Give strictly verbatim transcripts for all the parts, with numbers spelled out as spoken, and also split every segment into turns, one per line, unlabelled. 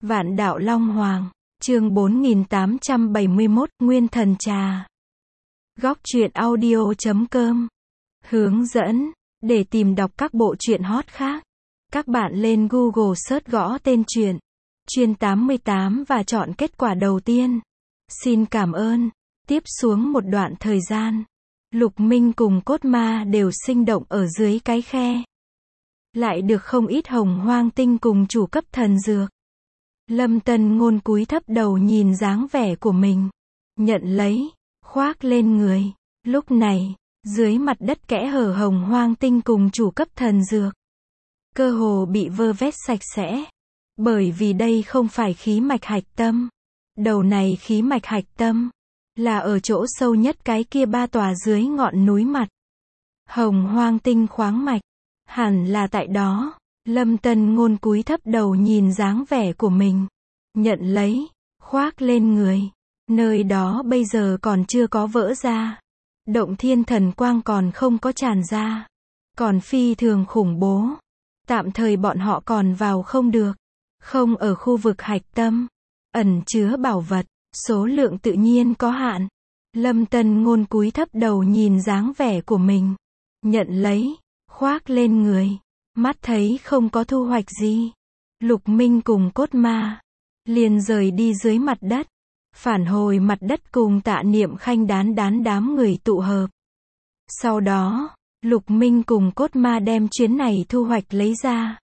Vạn đạo Long Hoàng, chương bốn nghìn tám trăm bảy mươi mốt, Nguyên Thần Trà. Góc truyện audio chấm com. Hướng dẫn, để tìm đọc các bộ truyện hot khác, các bạn lên Google search gõ tên truyện, Chuyên tám mươi tám và chọn kết quả đầu tiên. Xin cảm ơn. Tiếp xuống một đoạn thời gian, Lục Minh cùng Cốt Ma đều sinh động ở dưới cái khe. Lại được không ít hồng hoang tinh cùng chủ cấp thần dược. Lâm Tân Ngôn cúi thấp đầu nhìn dáng vẻ của mình, nhận lấy, khoác lên người. Lúc này, dưới mặt đất kẽ hở hồng hoang tinh cùng chủ cấp thần dược, cơ hồ bị vơ vét sạch sẽ. Bởi vì đây không phải khí mạch hạch tâm. Đầu này khí mạch hạch tâm là ở chỗ sâu nhất cái kia ba tòa dưới ngọn núi mặt. Hồng hoang tinh khoáng mạch, hẳn là tại đó. Lâm Tân Ngôn cúi thấp đầu nhìn dáng vẻ của mình, nhận lấy, khoác lên người. Nơi đó bây giờ còn chưa có vỡ ra. Động thiên thần quang còn không có tràn ra. Còn phi thường khủng bố. Tạm thời bọn họ còn vào không được. Không ở khu vực hạch tâm. Ẩn chứa bảo vật, số lượng tự nhiên có hạn. Lâm Tân Ngôn cúi thấp đầu nhìn dáng vẻ của mình, nhận lấy, khoác lên người. Mắt thấy không có thu hoạch gì, Lục Minh cùng Cốt Ma liền rời đi dưới mặt đất, phản hồi mặt đất cùng Tạ Niệm Khanh đán đán đám người tụ hợp. Sau đó, Lục Minh cùng Cốt Ma đem chuyến này thu hoạch lấy ra.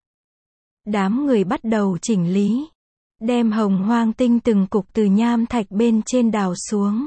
Đám người bắt đầu chỉnh lý, đem hồng hoang tinh từng cục từ nham thạch bên trên đào xuống.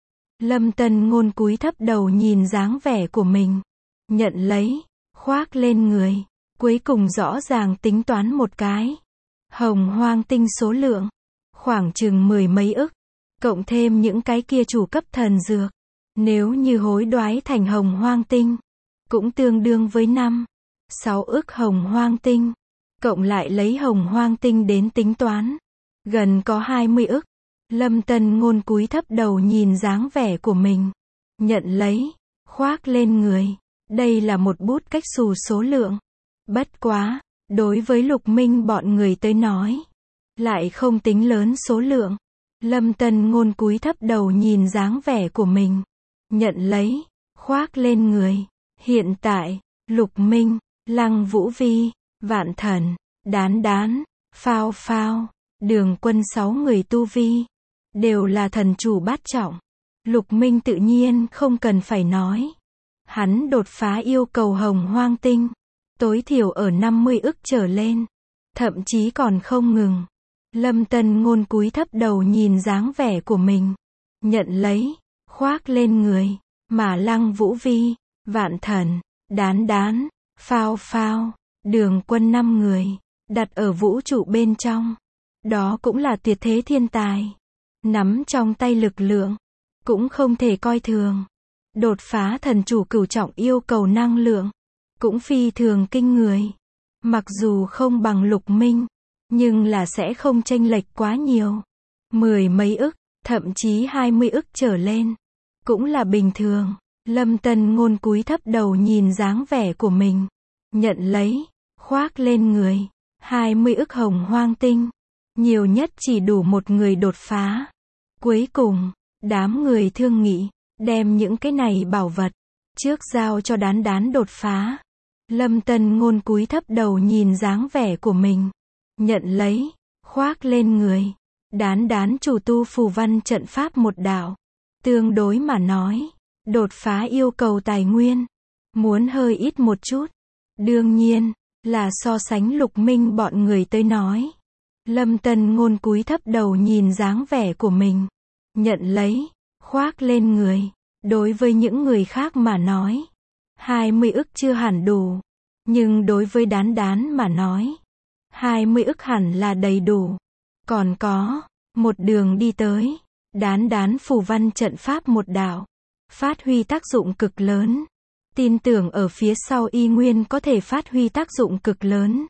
Lâm Tân Ngôn cúi thấp đầu nhìn dáng vẻ của mình, nhận lấy, khoác lên người. Cuối cùng rõ ràng tính toán một cái. Hồng hoang tinh số lượng, khoảng chừng mười mấy ức. Cộng thêm những cái kia chủ cấp thần dược. Nếu như hối đoái thành hồng hoang tinh, cũng tương đương với năm, sáu ức hồng hoang tinh. Cộng lại lấy hồng hoang tinh đến tính toán, gần có hai mươi ức. Lâm Tân Ngôn cúi thấp đầu nhìn dáng vẻ của mình, nhận lấy, khoác lên người. Đây là một bút cách xù số lượng. Bất quá, đối với Lục Minh bọn người tới nói, lại không tính lớn số lượng. Lâm Tân Ngôn cúi thấp đầu nhìn dáng vẻ của mình, nhận lấy, khoác lên người. Hiện tại, Lục Minh, Lăng Vũ Vi, Vạn Thần, Đán Đán, Phao Phao, Đường Quân sáu người tu vi, đều là thần chủ bát trọng. Lục Minh tự nhiên không cần phải nói. Hắn đột phá yêu cầu hồng hoang tinh, tối thiểu ở năm mươi ức trở lên. Thậm chí còn không ngừng. Lâm Tân Ngôn cúi thấp đầu nhìn dáng vẻ của mình, nhận lấy, khoác lên người. Mà Lăng Vũ Vi, Vạn Thần, Đán Đán, Phao Phao, Đường Quân năm người, đặt ở vũ trụ bên trong. Đó cũng là tuyệt thế thiên tài. Nắm trong tay lực lượng, cũng không thể coi thường. Đột phá thần chủ cửu trọng yêu cầu năng lượng, cũng phi thường kinh người. Mặc dù không bằng Lục Minh, nhưng là sẽ không chênh lệch quá nhiều. Mười mấy ức, thậm chí hai mươi ức trở lên, cũng là bình thường. Lâm Tân Ngôn cúi thấp đầu nhìn dáng vẻ của mình, nhận lấy, khoác lên người. Hai mươi ức hồng hoang tinh, nhiều nhất chỉ đủ một người đột phá. Cuối cùng, đám người thương nghị, đem những cái này bảo vật, trước giao cho Đán Đán đột phá. Lâm Tân Ngôn cúi thấp đầu nhìn dáng vẻ của mình, nhận lấy, khoác lên người. Đán Đán chủ tu phù văn trận pháp một đạo. Tương đối mà nói, đột phá yêu cầu tài nguyên, muốn hơi ít một chút. Đương nhiên, là so sánh Lục Minh bọn người tới nói. Lâm Tân Ngôn cúi thấp đầu nhìn dáng vẻ của mình, nhận lấy, khoác lên người. Đối với những người khác mà nói, hai mươi ức chưa hẳn đủ. Nhưng đối với Đán Đán mà nói, hai mươi ức hẳn là đầy đủ. Còn có, một đường đi tới, Đán Đán phù văn trận pháp một đạo, phát huy tác dụng cực lớn. Tin tưởng ở phía sau y nguyên có thể phát huy tác dụng cực lớn.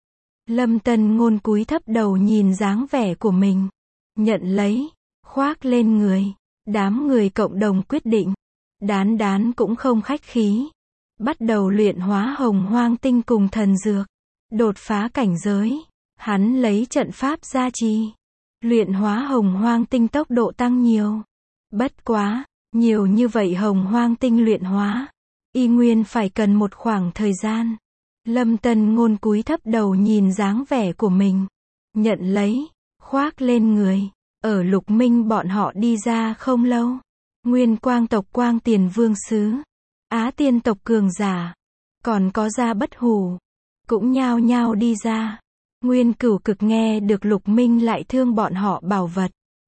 Lâm Tân Ngôn cúi thấp đầu nhìn dáng vẻ của mình, nhận lấy, khoác lên người. Đám người cộng đồng quyết định. Đán Đán cũng không khách khí, bắt đầu luyện hóa hồng hoang tinh cùng thần dược, đột phá cảnh giới. Hắn lấy trận pháp gia trì, luyện hóa hồng hoang tinh tốc độ tăng nhiều. Bất quá, nhiều như vậy hồng hoang tinh luyện hóa, y nguyên phải cần một khoảng thời gian. Lâm Tân Ngôn cúi thấp đầu nhìn dáng vẻ của mình, nhận lấy, khoác lên người. Ở Lục Minh bọn họ đi ra không lâu, Nguyên Quang tộc Quang Tiền Vương Sứ, Á Tiên tộc cường giả, còn có Gia Bất Hủ, cũng nhao nhao đi ra. Nguyên Cửu Cực nghe được Lục Minh lại thương bọn họ bảo vật,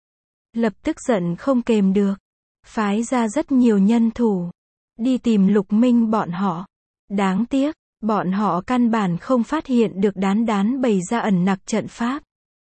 lập tức giận không kềm được, phái ra rất nhiều nhân thủ, đi tìm Lục Minh bọn họ. Đáng tiếc, bọn họ căn bản không phát hiện được đán đán bày ra ẩn nặc trận pháp.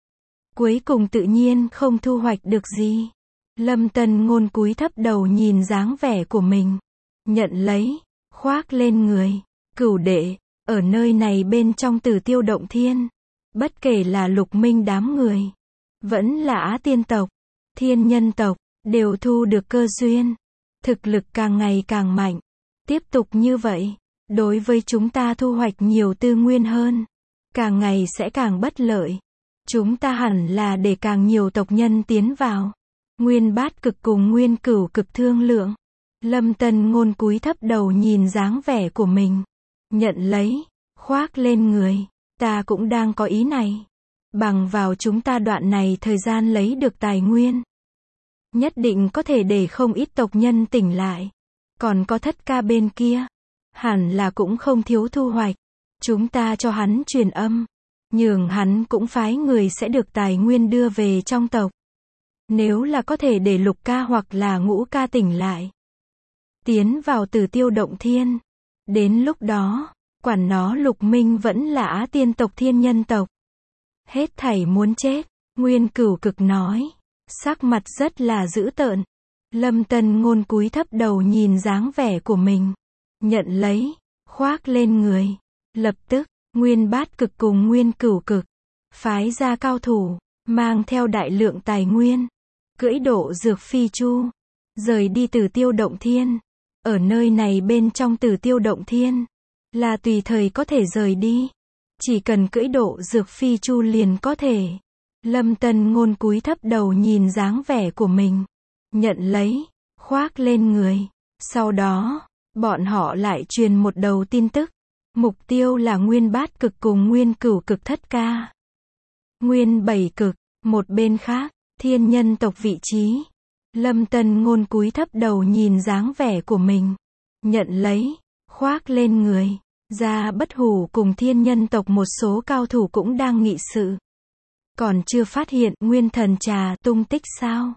Cuối cùng tự nhiên không thu hoạch được gì. Lâm Tân Ngôn cúi thấp đầu nhìn dáng vẻ của mình, nhận lấy, khoác lên người. Cửu đệ, ở nơi này bên trong Tử Tiêu Động Thiên, bất kể là Lục Minh đám người, vẫn là Á Tiên tộc, Thiên Nhân tộc, đều thu được cơ duyên, thực lực càng ngày càng mạnh. Tiếp tục như vậy, đối với chúng ta thu hoạch nhiều tư nguyên hơn, càng ngày sẽ càng bất lợi. Chúng ta hẳn là để càng nhiều tộc nhân tiến vào. Nguyên Bát Cực cùng Nguyên Cửu Cực thương lượng. Lâm Tân Ngôn cúi thấp đầu nhìn dáng vẻ của mình, nhận lấy, khoác lên người. Ta cũng đang có ý này. Bằng vào chúng ta đoạn này thời gian lấy được tài nguyên, nhất định có thể để không ít tộc nhân tỉnh lại. Còn có Thất Ca bên kia, hẳn là cũng không thiếu thu hoạch. Chúng ta cho hắn truyền âm, nhường hắn cũng phái người sẽ được tài nguyên đưa về trong tộc. Nếu là có thể để Lục Ca hoặc là Ngũ Ca tỉnh lại, tiến vào Tử Tiêu Động Thiên, đến lúc đó, quản nó Lục Minh vẫn là Á Tiên tộc Thiên Nhân tộc, hết thảy muốn chết. Nguyên Cửu Cực nói, sắc mặt rất là dữ tợn. Lâm Tân Ngôn cúi thấp đầu nhìn dáng vẻ của mình, nhận lấy, khoác lên người. Lập tức, Nguyên Bát Cực cùng Nguyên Cửu Cực, phái ra cao thủ, mang theo đại lượng tài nguyên, cưỡi độ dược phi chu, rời đi Tử Tiêu Động Thiên. Ở nơi này bên trong Tử Tiêu Động Thiên, là tùy thời có thể rời đi, chỉ cần cưỡi độ dược phi chu liền có thể. Lâm Tân Ngôn cúi thấp đầu nhìn dáng vẻ của mình, nhận lấy, khoác lên người. Sau đó, bọn họ lại truyền một đầu tin tức. Mục tiêu là Nguyên Bát Cực cùng Nguyên Cửu Cực Thất Ca, Nguyên Bảy Cực. Một bên khác, Thiên Nhân tộc vị trí. Lâm Tân Ngôn cúi thấp đầu nhìn dáng vẻ của mình, nhận lấy, khoác lên người. Gia Bất Hủ cùng Thiên Nhân tộc một số cao thủ cũng đang nghị sự. Còn chưa phát hiện Nguyên Thần Trà tung tích sao?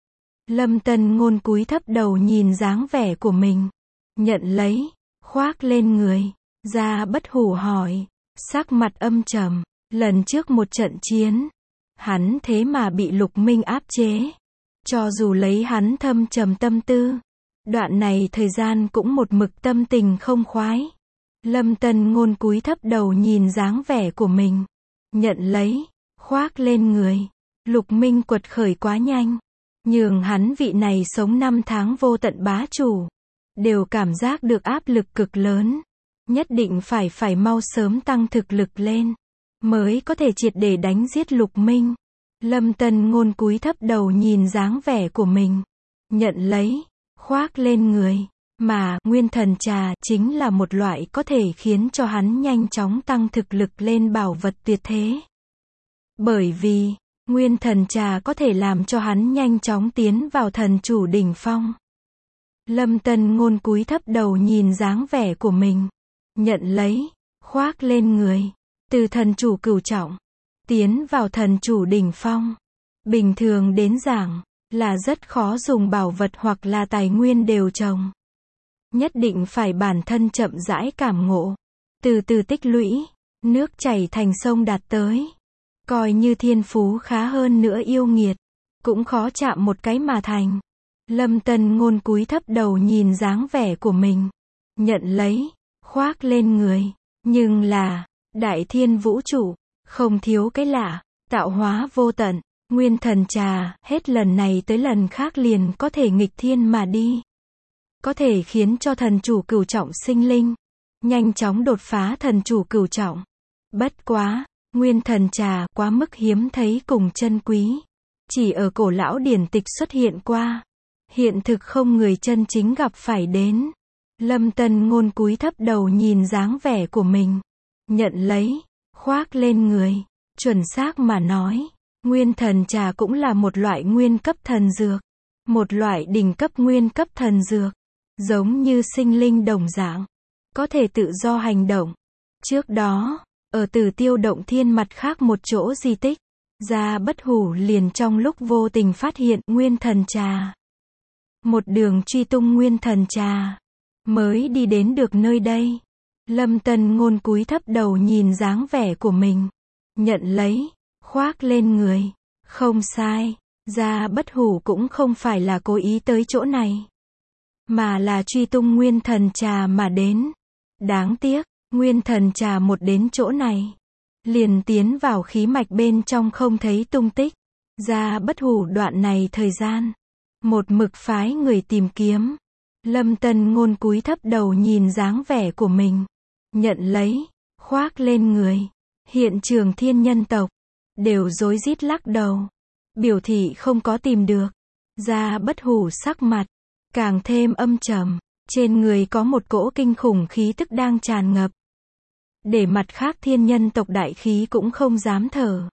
Lâm Tân Ngôn cúi thấp đầu nhìn dáng vẻ của mình, nhận lấy, khoác lên người. Gia Bất Hủ hỏi, sắc mặt âm trầm, lần trước một trận chiến, hắn thế mà bị Lục Minh áp chế. Cho dù lấy hắn thâm trầm tâm tư, đoạn này thời gian cũng một mực tâm tình không khoái. Lâm Tân Ngôn cúi thấp đầu nhìn dáng vẻ của mình, nhận lấy, khoác lên người. Lục Minh quật khởi quá nhanh, nhường hắn vị này sống năm tháng vô tận bá chủ, đều cảm giác được áp lực cực lớn. Nhất định phải phải mau sớm tăng thực lực lên, mới có thể triệt để đánh giết Lục Minh. Lâm Tân Ngôn cúi thấp đầu nhìn dáng vẻ của mình, nhận lấy, khoác lên người. Mà, Nguyên Thần Trà chính là một loại có thể khiến cho hắn nhanh chóng tăng thực lực lên bảo vật tuyệt thế. Bởi vì, Nguyên Thần Trà có thể làm cho hắn nhanh chóng tiến vào thần chủ đỉnh phong. Lâm Tân Ngôn cúi thấp đầu nhìn dáng vẻ của mình, nhận lấy, khoác lên người. Từ thần chủ cửu trọng, tiến vào thần chủ đỉnh phong, bình thường đến giảng, là rất khó dùng bảo vật hoặc là tài nguyên đều trồng. Nhất định phải bản thân chậm rãi cảm ngộ, từ từ tích lũy, nước chảy thành sông đạt tới. Coi như thiên phú khá hơn nữa yêu nghiệt, cũng khó chạm một cái mà thành. Lâm Tân Ngôn cúi thấp đầu nhìn dáng vẻ của mình, nhận lấy, khoác lên người. Nhưng là, đại thiên vũ trụ, không thiếu cái lạ, tạo hóa vô tận, Nguyên Thần Trà, hết lần này tới lần khác liền có thể nghịch thiên mà đi. Có thể khiến cho thần chủ cửu trọng sinh linh, nhanh chóng đột phá thần chủ cửu trọng. Bất quá, Nguyên thần trà quá mức hiếm thấy cùng chân quý. Chỉ ở cổ lão điển tịch xuất hiện qua. Hiện thực không người chân chính gặp phải đến. Lâm Tân Ngôn cúi thấp đầu nhìn dáng vẻ của mình. Nhận lấy, khoác lên người. Chuẩn xác mà nói, nguyên thần trà cũng là một loại nguyên cấp thần dược. Một loại đỉnh cấp nguyên cấp thần dược. Giống như sinh linh đồng dạng. Có thể tự do hành động. Trước đó, ở Tử Tiêu Động Thiên mặt khác một chỗ di tích, Gia Bất Hủ liền trong lúc vô tình phát hiện nguyên thần trà. Một đường truy tung nguyên thần trà, mới đi đến được nơi đây. Lâm Tân Ngôn cúi thấp đầu nhìn dáng vẻ của mình. Nhận lấy, khoác lên người. Không sai, Gia Bất Hủ cũng không phải là cố ý tới chỗ này. Mà là truy tung nguyên thần trà mà đến. Đáng tiếc, nguyên thần trà một đến chỗ này. Liền tiến vào khí mạch bên trong không thấy tung tích. Gia Bất Hủ đoạn này thời gian. Một mực phái người tìm kiếm. Lâm Tân Ngôn cúi thấp đầu nhìn dáng vẻ của mình. Nhận lấy, khoác lên người. Hiện trường thiên nhân tộc. Đều rối rít lắc đầu. Biểu thị không có tìm được. Gia Bất Hủ sắc mặt. Càng thêm âm trầm. Trên người có một cỗ kinh khủng khí tức đang tràn ngập. Để mặt khác thiên nhân tộc đại khí cũng không dám thở.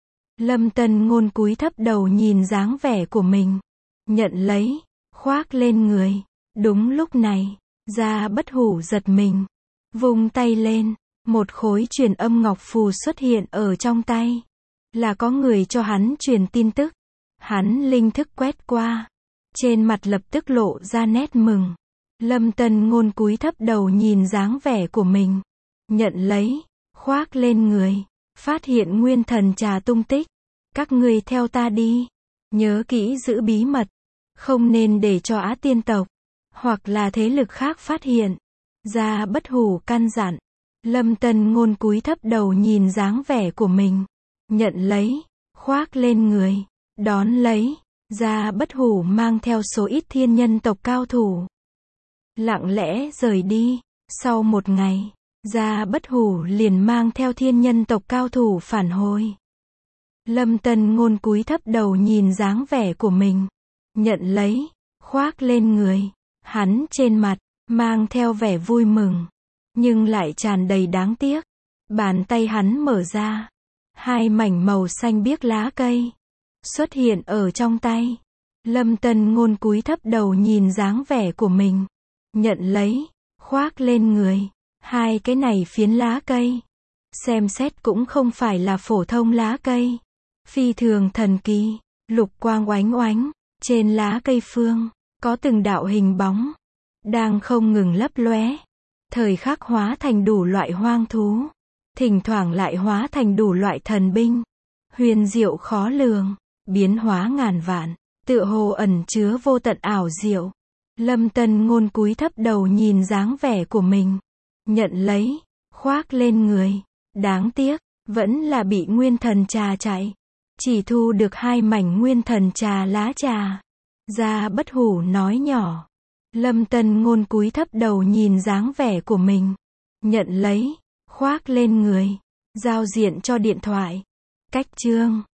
Lâm Tân Ngôn cúi thấp đầu nhìn dáng vẻ của mình. Nhận lấy, khoác lên người. Đúng lúc này, Gia Bất Hủ giật mình. Vung tay lên, một khối truyền âm ngọc phù xuất hiện ở trong tay. Là có người cho hắn truyền tin tức. Hắn linh thức quét qua. Trên mặt lập tức lộ ra nét mừng. Lâm Tân Ngôn cúi thấp đầu nhìn dáng vẻ của mình. Nhận lấy, khoác lên người. Phát hiện nguyên thần trà tung tích. Các ngươi theo ta đi. Nhớ kỹ giữ bí mật. Không nên để cho Á Tiên tộc. Hoặc là thế lực khác phát hiện. Gia Bất Hủ căn dặn. Lâm Tân Ngôn cúi thấp đầu nhìn dáng vẻ của mình. Nhận lấy, khoác lên người. Đón lấy. Gia Bất Hủ mang theo số ít thiên nhân tộc cao thủ. Lặng lẽ rời đi. Sau một ngày, Gia Bất Hủ liền mang theo thiên nhân tộc cao thủ phản hồi. Lâm Tân Ngôn cúi thấp đầu nhìn dáng vẻ của mình. Nhận lấy, khoác lên người. Hắn trên mặt, mang theo vẻ vui mừng. Nhưng lại tràn đầy đáng tiếc. Bàn tay hắn mở ra. Hai mảnh màu xanh biếc lá cây. Xuất hiện ở trong tay. Lâm Tân Ngôn cúi thấp đầu nhìn dáng vẻ của mình. Nhận lấy, khoác lên người. Hai cái này phiến lá cây. Xem xét cũng không phải là phổ thông lá cây. Phi thường thần kỳ. Lục quang oánh oánh. Trên lá cây phương, có từng đạo hình bóng. Đang không ngừng lấp lóe. Thời khắc hóa thành đủ loại hoang thú. Thỉnh thoảng lại hóa thành đủ loại thần binh. Huyền diệu khó lường. Biến hóa ngàn vạn. Tựa hồ ẩn chứa vô tận ảo diệu. Lâm Tân Ngôn cúi thấp đầu nhìn dáng vẻ của mình. Nhận lấy, khoác lên người. Đáng tiếc, vẫn là bị nguyên thần trà chạy. Chỉ thu được hai mảnh nguyên thần trà lá trà. Gia Bất Hủ nói nhỏ. Lâm Tân Ngôn cúi thấp đầu nhìn dáng vẻ của mình. Nhận lấy, khoác lên người. Giao diện cho điện thoại. Cách chương